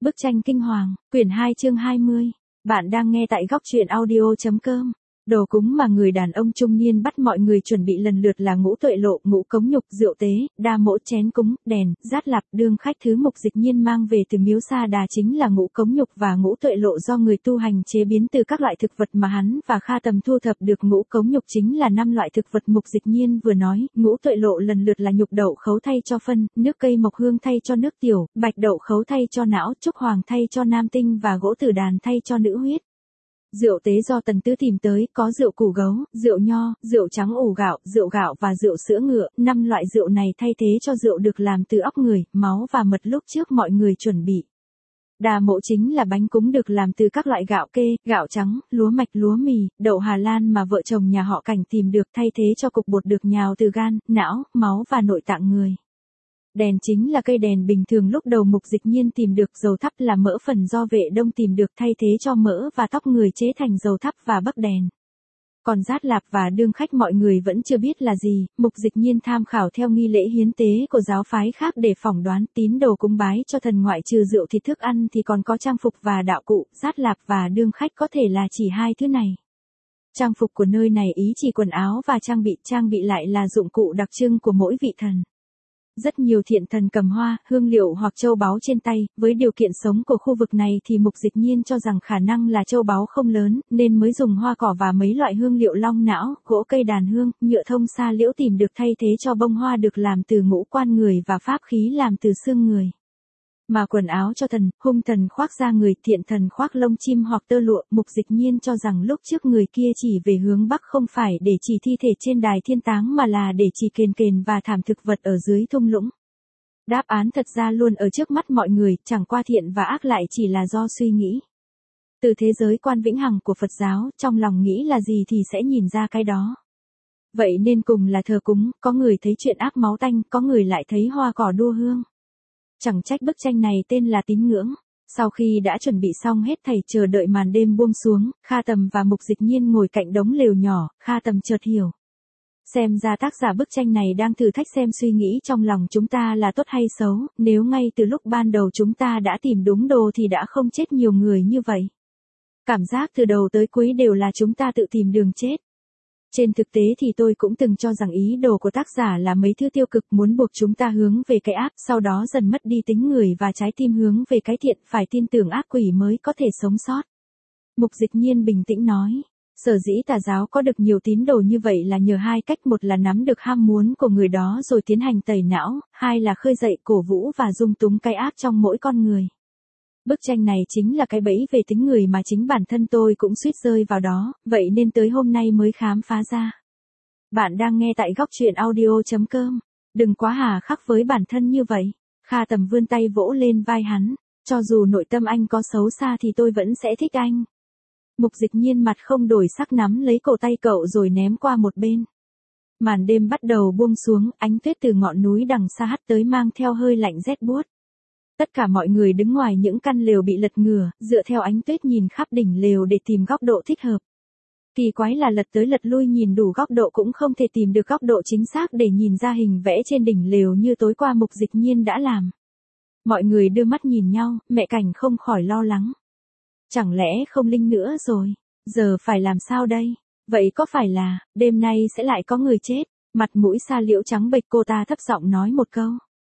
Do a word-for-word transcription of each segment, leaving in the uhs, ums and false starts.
Bức tranh kinh hoàng, quyển hai chương hai mươi. Bạn đang nghe tại góc truyện audio.com. Đồ cúng mà người đàn ông trung niên bắt mọi người chuẩn bị lần lượt là ngũ tuệ lộ, ngũ cống nhục, rượu tế, đa mỗ, chén cúng, đèn, dát lạp. Đương khách thứ Mục Dịch Nhiên mang về từ miếu Sa Đà chính là ngũ cống nhục và ngũ tuệ lộ do người tu hành chế biến từ các loại thực vật mà hắn và Kha Tầm thu thập được. Ngũ cống nhục chính là năm loại thực vật Mục Dịch Nhiên vừa nói, ngũ tuệ lộ lần lượt là nhục đậu khấu thay cho phân, nước cây mộc hương thay cho nước tiểu, bạch đậu khấu thay cho não, trúc hoàng thay cho nam tinh và gỗ tử đàn thay cho nữ huyết. Rượu tế do Tần Tứ tìm tới, có rượu củ gấu, rượu nho, rượu trắng ủ gạo, rượu gạo và rượu sữa ngựa. Năm loại rượu này thay thế cho rượu được làm từ óc người, máu và mật lúc trước mọi người chuẩn bị. Đà mỗ chính là bánh cúng được làm từ các loại gạo kê, gạo trắng, lúa mạch, lúa mì, đậu Hà Lan mà vợ chồng nhà họ Cảnh tìm được, thay thế cho cục bột được nhào từ gan, não, máu và nội tạng người. Đèn chính là cây đèn bình thường lúc đầu Mục Dịch Nhiên tìm được. Dầu thắp là mỡ phần do Vệ Đông tìm được, thay thế cho mỡ và tóc người chế thành dầu thắp và bấc đèn. Còn dát lạp và đương khách mọi người vẫn chưa biết là gì. Mục Dịch Nhiên tham khảo theo nghi lễ hiến tế của giáo phái khác để phỏng đoán. Tín đồ cúng bái cho thần ngoại trừ rượu thịt thức ăn thì còn có trang phục và đạo cụ. Dát lạp và đương khách có thể là chỉ hai thứ này. Trang phục của nơi này ý chỉ quần áo và trang bị, trang bị lại là dụng cụ đặc trưng của mỗi vị thần. Rất nhiều thiện thần cầm hoa, hương liệu hoặc châu báu trên tay. Với điều kiện sống của khu vực này thì Mục Dịch Nhiên cho rằng khả năng là châu báu không lớn, nên mới dùng hoa cỏ và mấy loại hương liệu long não, gỗ cây đàn hương, nhựa thông sa liễu tìm được thay thế cho bông hoa được làm từ ngũ quan người và pháp khí làm từ xương người. Mà quần áo cho thần, hung thần khoác da người, thiện thần khoác lông chim hoặc tơ lụa. Mục Dịch Nhiên cho rằng lúc trước người kia chỉ về hướng bắc không phải để chỉ thi thể trên đài thiên táng mà là để chỉ kền kền và thảm thực vật ở dưới thung lũng. Đáp án thật ra luôn ở trước mắt mọi người, chẳng qua thiện và ác lại chỉ là do suy nghĩ. Từ thế giới quan vĩnh hằng của Phật giáo, trong lòng nghĩ là gì thì sẽ nhìn ra cái đó. Vậy nên cùng là thờ cúng, có người thấy chuyện ác máu tanh, có người lại thấy hoa cỏ đua hương. Chẳng trách bức tranh này tên là tín ngưỡng. Sau khi đã chuẩn bị xong hết thảy chờ đợi màn đêm buông xuống, Kha Tầm và Mục Dịch Nhiên ngồi cạnh đống lều nhỏ. Kha Tầm chợt hiểu. Xem ra tác giả bức tranh này đang thử thách xem suy nghĩ trong lòng chúng ta là tốt hay xấu. Nếu ngay từ lúc ban đầu chúng ta đã tìm đúng đồ thì đã không chết nhiều người như vậy. Cảm giác từ đầu tới cuối đều là chúng ta tự tìm đường chết. Trên thực tế thì tôi cũng từng cho rằng ý đồ của tác giả là mấy thứ tiêu cực, muốn buộc chúng ta hướng về cái ác, sau đó dần mất đi tính người và trái tim hướng về cái thiện, phải tin tưởng ác quỷ mới có thể sống sót. Mục Dịch Nhiên bình tĩnh nói, sở dĩ tà giáo có được nhiều tín đồ như vậy là nhờ hai cách, một là nắm được ham muốn của người đó rồi tiến hành tẩy não, hai là khơi dậy, cổ vũ và dung túng cái ác trong mỗi con người. Bức tranh này chính là cái bẫy về tính người mà chính bản thân tôi cũng suýt rơi vào đó, vậy nên tới hôm nay mới khám phá ra. Bạn đang nghe tại góc truyện audio.com. Đừng quá hà khắc với bản thân như vậy. Kha Tầm vươn tay vỗ lên vai hắn. Cho dù nội tâm anh có xấu xa thì tôi vẫn sẽ thích anh. Mục Dịch Nhiên mặt không đổi sắc nắm lấy cổ tay cậu rồi ném qua một bên. Màn đêm bắt đầu buông xuống, ánh tuyết từ ngọn núi đằng xa hắt tới mang theo hơi lạnh rét buốt. Tất cả mọi người đứng ngoài những căn lều bị lật ngửa, dựa theo ánh tuyết nhìn khắp đỉnh lều để tìm góc độ thích hợp. Kỳ quái là lật tới lật lui nhìn đủ góc độ cũng không thể tìm được góc độ chính xác để nhìn ra hình vẽ trên đỉnh lều như tối qua Mục Dịch Nhiên đã làm. Mọi người đưa mắt nhìn nhau, mẹ Cảnh không khỏi lo lắng. Chẳng lẽ không linh nữa rồi? Giờ phải làm sao đây? Vậy có phải là, đêm nay sẽ lại có người chết? Mặt mũi Sa Liễu trắng bệch, cô ta thấp giọng nói một câu.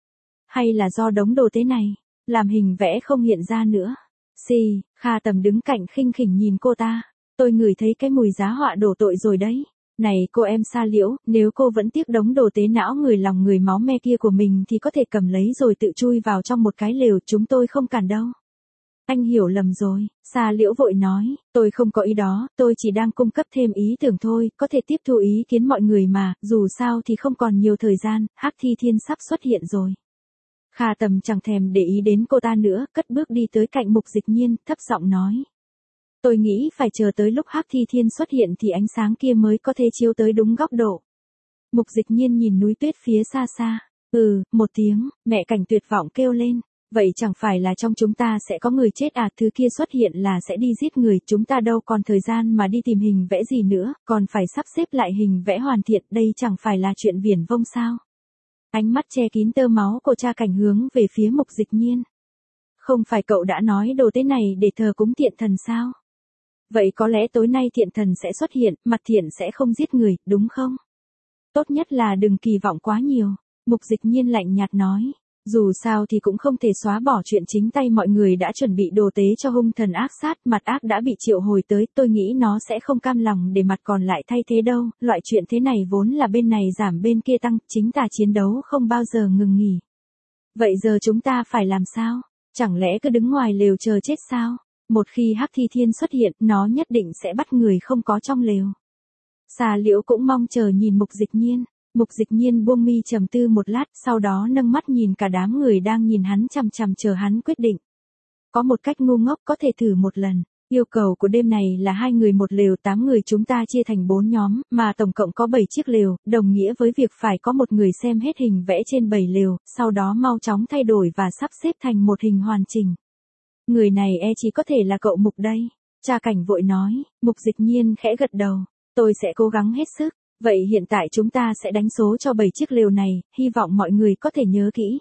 Hay là do đống đồ tế này, làm hình vẽ không hiện ra nữa? Xì, Kha Tầm đứng cạnh khinh khỉnh nhìn cô ta. Tôi ngửi thấy cái mùi giá họa đổ tội rồi đấy. Này cô em Sa Liễu, nếu cô vẫn tiếc đống đồ tế não người lòng người máu me kia của mình thì có thể cầm lấy rồi tự chui vào trong một cái lều, chúng tôi không cản đâu. Anh hiểu lầm rồi, Sa Liễu vội nói, tôi không có ý đó, tôi chỉ đang cung cấp thêm ý tưởng thôi, có thể tiếp thu ý kiến mọi người mà, dù sao thì không còn nhiều thời gian, Hắc Thi Thiên sắp xuất hiện rồi. Kha Tầm chẳng thèm để ý đến cô ta nữa, cất bước đi tới cạnh Mục Dịch Nhiên, thấp giọng nói. Tôi nghĩ phải chờ tới lúc Hắc Thi Thiên xuất hiện thì ánh sáng kia mới có thể chiếu tới đúng góc độ. Mục Dịch Nhiên nhìn núi tuyết phía xa xa. Ừ, một tiếng, mẹ Cảnh tuyệt vọng kêu lên. Vậy chẳng phải là trong chúng ta sẽ có người chết à, thứ kia xuất hiện là sẽ đi giết người, chúng ta đâu còn thời gian mà đi tìm hình vẽ gì nữa, còn phải sắp xếp lại hình vẽ hoàn thiện, đây chẳng phải là chuyện viển vông sao. Ánh mắt che kín tơ máu của cha Cảnh hướng về phía Mục Dịch Nhiên. Không phải cậu đã nói đồ tế này để thờ cúng thiện thần sao? Vậy có lẽ tối nay thiện thần sẽ xuất hiện, mặt thiện sẽ không giết người, đúng không? Tốt nhất là đừng kỳ vọng quá nhiều. Mục Dịch Nhiên lạnh nhạt nói. Dù sao thì cũng không thể xóa bỏ chuyện chính tay mọi người đã chuẩn bị đồ tế cho hung thần ác sát, mặt ác đã bị triệu hồi tới, tôi nghĩ nó sẽ không cam lòng để mặt còn lại thay thế đâu, loại chuyện thế này vốn là bên này giảm bên kia tăng, chính tà chiến đấu không bao giờ ngừng nghỉ. Vậy giờ chúng ta phải làm sao? Chẳng lẽ cứ đứng ngoài lều chờ chết sao? Một khi Hắc Thi Thiên xuất hiện, nó nhất định sẽ bắt người không có trong lều. Xà Liễu cũng mong chờ nhìn Mục Dịch Nhiên. Mục Dịch Nhiên buông mi trầm tư một lát, sau đó nâng mắt nhìn cả đám người đang nhìn hắn chằm chằm chờ hắn quyết định. Có một cách ngu ngốc có thể thử một lần. Yêu cầu của đêm này là hai người một lều, tám người chúng ta chia thành bốn nhóm, mà tổng cộng có bảy chiếc lều, đồng nghĩa với việc phải có một người xem hết hình vẽ trên bảy lều, sau đó mau chóng thay đổi và sắp xếp thành một hình hoàn chỉnh. Người này e chỉ có thể là cậu Mục đây. Cha Cảnh vội nói. Mục Dịch Nhiên khẽ gật đầu. Tôi sẽ cố gắng hết sức. Vậy hiện tại chúng ta sẽ đánh số cho bảy chiếc lều này, hy vọng mọi người có thể nhớ kỹ.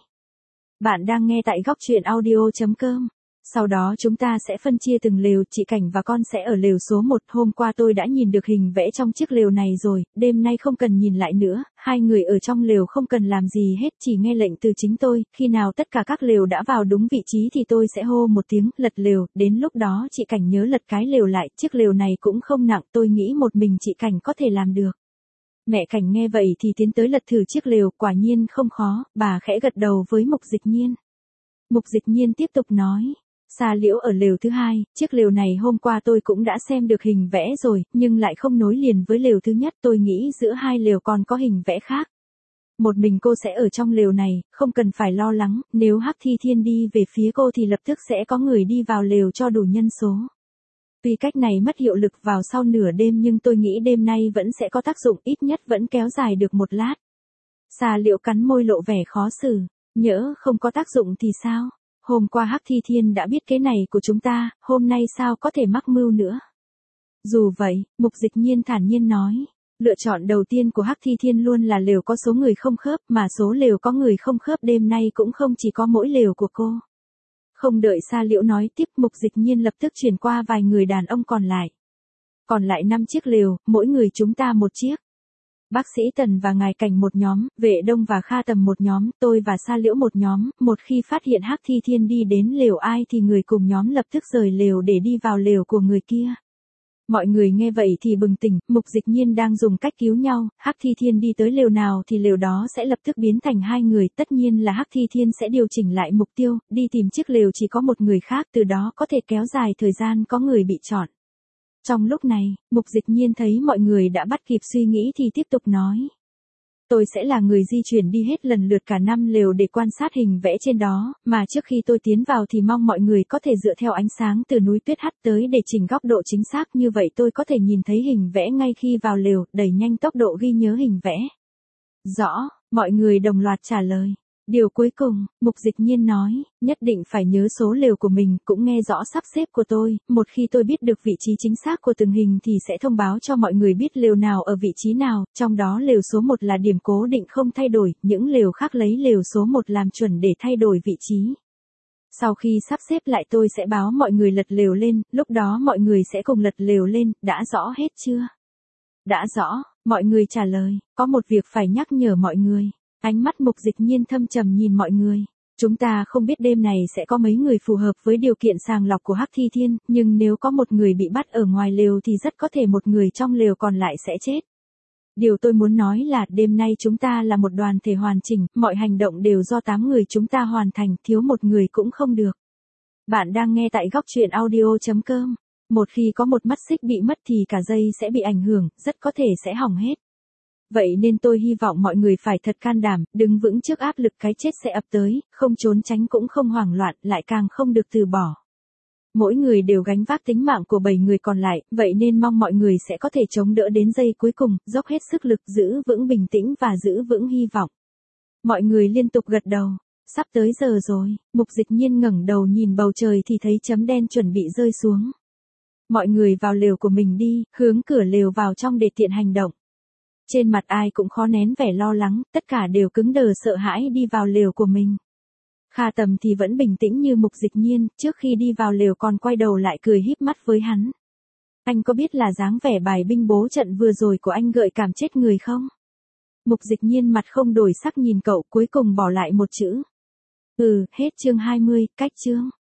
Bạn đang nghe tại góc truyện audio chấm com. Sau đó chúng ta sẽ phân chia từng lều, chị Cảnh và con sẽ ở lều số một. Hôm qua tôi đã nhìn được hình vẽ trong chiếc lều này rồi, đêm nay không cần nhìn lại nữa, hai người ở trong lều không cần làm gì hết, chỉ nghe lệnh từ chính tôi, khi nào tất cả các lều đã vào đúng vị trí thì tôi sẽ hô một tiếng, lật lều, đến lúc đó chị Cảnh nhớ lật cái lều lại, chiếc lều này cũng không nặng, tôi nghĩ một mình chị Cảnh có thể làm được. Mẹ Cảnh nghe vậy thì tiến tới lật thử chiếc lều, quả nhiên không khó, bà khẽ gật đầu với Mục Dịch Nhiên. Mục Dịch Nhiên tiếp tục nói. Xà Liễu ở lều thứ hai, chiếc lều này hôm qua tôi cũng đã xem được hình vẽ rồi, nhưng lại không nối liền với lều thứ nhất, tôi nghĩ giữa hai lều còn có hình vẽ khác. Một mình cô sẽ ở trong lều này, không cần phải lo lắng, nếu Hắc Thi Thiên đi về phía cô thì lập tức sẽ có người đi vào lều cho đủ nhân số. Tuy cách này mất hiệu lực vào sau nửa đêm nhưng tôi nghĩ đêm nay vẫn sẽ có tác dụng, ít nhất vẫn kéo dài được một lát. Xà Liễu cắn môi lộ vẻ khó xử, nhỡ không có tác dụng thì sao? Hôm qua Hắc Thi Thiên đã biết cái này của chúng ta, hôm nay sao có thể mắc mưu nữa. Dù vậy, Mục Dịch Nhiên thản nhiên nói, lựa chọn đầu tiên của Hắc Thi Thiên luôn là lều có số người không khớp, mà số lều có người không khớp đêm nay cũng không chỉ có mỗi lều của cô. Không đợi Sa Liễu nói tiếp, Mục Dịch Nhiên lập tức chuyển qua vài người đàn ông còn lại. Còn lại năm chiếc lều, mỗi người chúng ta một chiếc. Bác sĩ Tần và Ngài Cảnh một nhóm, Vệ Đông và Kha Tầm một nhóm, tôi và Sa Liễu một nhóm, một khi phát hiện Hắc Thi Thiên đi đến lều ai thì người cùng nhóm lập tức rời lều để đi vào lều của người kia. Mọi người nghe vậy thì bừng tỉnh, Mục Dịch Nhiên đang dùng cách cứu nhau, Hắc Thi Thiên đi tới lều nào thì lều đó sẽ lập tức biến thành hai người, tất nhiên là Hắc Thi Thiên sẽ điều chỉnh lại mục tiêu, đi tìm chiếc lều chỉ có một người khác, từ đó có thể kéo dài thời gian có người bị chọn. Trong lúc này, Mục Dịch Nhiên thấy mọi người đã bắt kịp suy nghĩ thì tiếp tục nói. Tôi sẽ là người di chuyển đi hết lần lượt cả năm lều để quan sát hình vẽ trên đó, mà trước khi tôi tiến vào thì mong mọi người có thể dựa theo ánh sáng từ núi tuyết hắt tới để chỉnh góc độ chính xác, như vậy tôi có thể nhìn thấy hình vẽ ngay khi vào lều, đẩy nhanh tốc độ ghi nhớ hình vẽ. Rõ, mọi người đồng loạt trả lời. Điều cuối cùng, Mục Dịch Nhiên nói, nhất định phải nhớ số lều của mình, cũng nghe rõ sắp xếp của tôi, một khi tôi biết được vị trí chính xác của từng hình thì sẽ thông báo cho mọi người biết lều nào ở vị trí nào, trong đó lều số một là điểm cố định không thay đổi, những lều khác lấy lều số một làm chuẩn để thay đổi vị trí. Sau khi sắp xếp lại tôi sẽ báo mọi người lật lều lên, lúc đó mọi người sẽ cùng lật lều lên, đã rõ hết chưa? Đã rõ, mọi người trả lời, có một việc phải nhắc nhở mọi người. Ánh mắt Mục Dịch Nhiên thâm trầm nhìn mọi người. Chúng ta không biết đêm này sẽ có mấy người phù hợp với điều kiện sàng lọc của Hắc Thi Thiên, nhưng nếu có một người bị bắt ở ngoài lều thì rất có thể một người trong lều còn lại sẽ chết. Điều tôi muốn nói là đêm nay chúng ta là một đoàn thể hoàn chỉnh, mọi hành động đều do tám người chúng ta hoàn thành, thiếu một người cũng không được. Bạn đang nghe tại góc truyện audio chấm com. Một khi có một mắt xích bị mất thì cả dây sẽ bị ảnh hưởng, rất có thể sẽ hỏng hết. Vậy nên tôi hy vọng mọi người phải thật can đảm, đứng vững trước áp lực cái chết sẽ ập tới, không trốn tránh cũng không hoảng loạn, lại càng không được từ bỏ. Mỗi người đều gánh vác tính mạng của bảy người còn lại, vậy nên mong mọi người sẽ có thể chống đỡ đến giây cuối cùng, dốc hết sức lực, giữ vững bình tĩnh và giữ vững hy vọng. Mọi người liên tục gật đầu. Sắp tới giờ rồi, Mục Dịch Nhiên ngẩng đầu nhìn bầu trời thì thấy chấm đen chuẩn bị rơi xuống. Mọi người vào lều của mình đi, hướng cửa lều vào trong để tiện hành động. Trên mặt ai cũng khó nén vẻ lo lắng, tất cả đều cứng đờ sợ hãi đi vào lều của mình. Kha Tầm thì vẫn bình tĩnh như Mục Dịch Nhiên, trước khi đi vào lều còn quay đầu lại cười híp mắt với hắn. Anh có biết là dáng vẻ bài binh bố trận vừa rồi của anh gợi cảm chết người không? Mục Dịch Nhiên mặt không đổi sắc nhìn cậu, cuối cùng bỏ lại một chữ. Ừ, hết chương hai mươi, cách chương.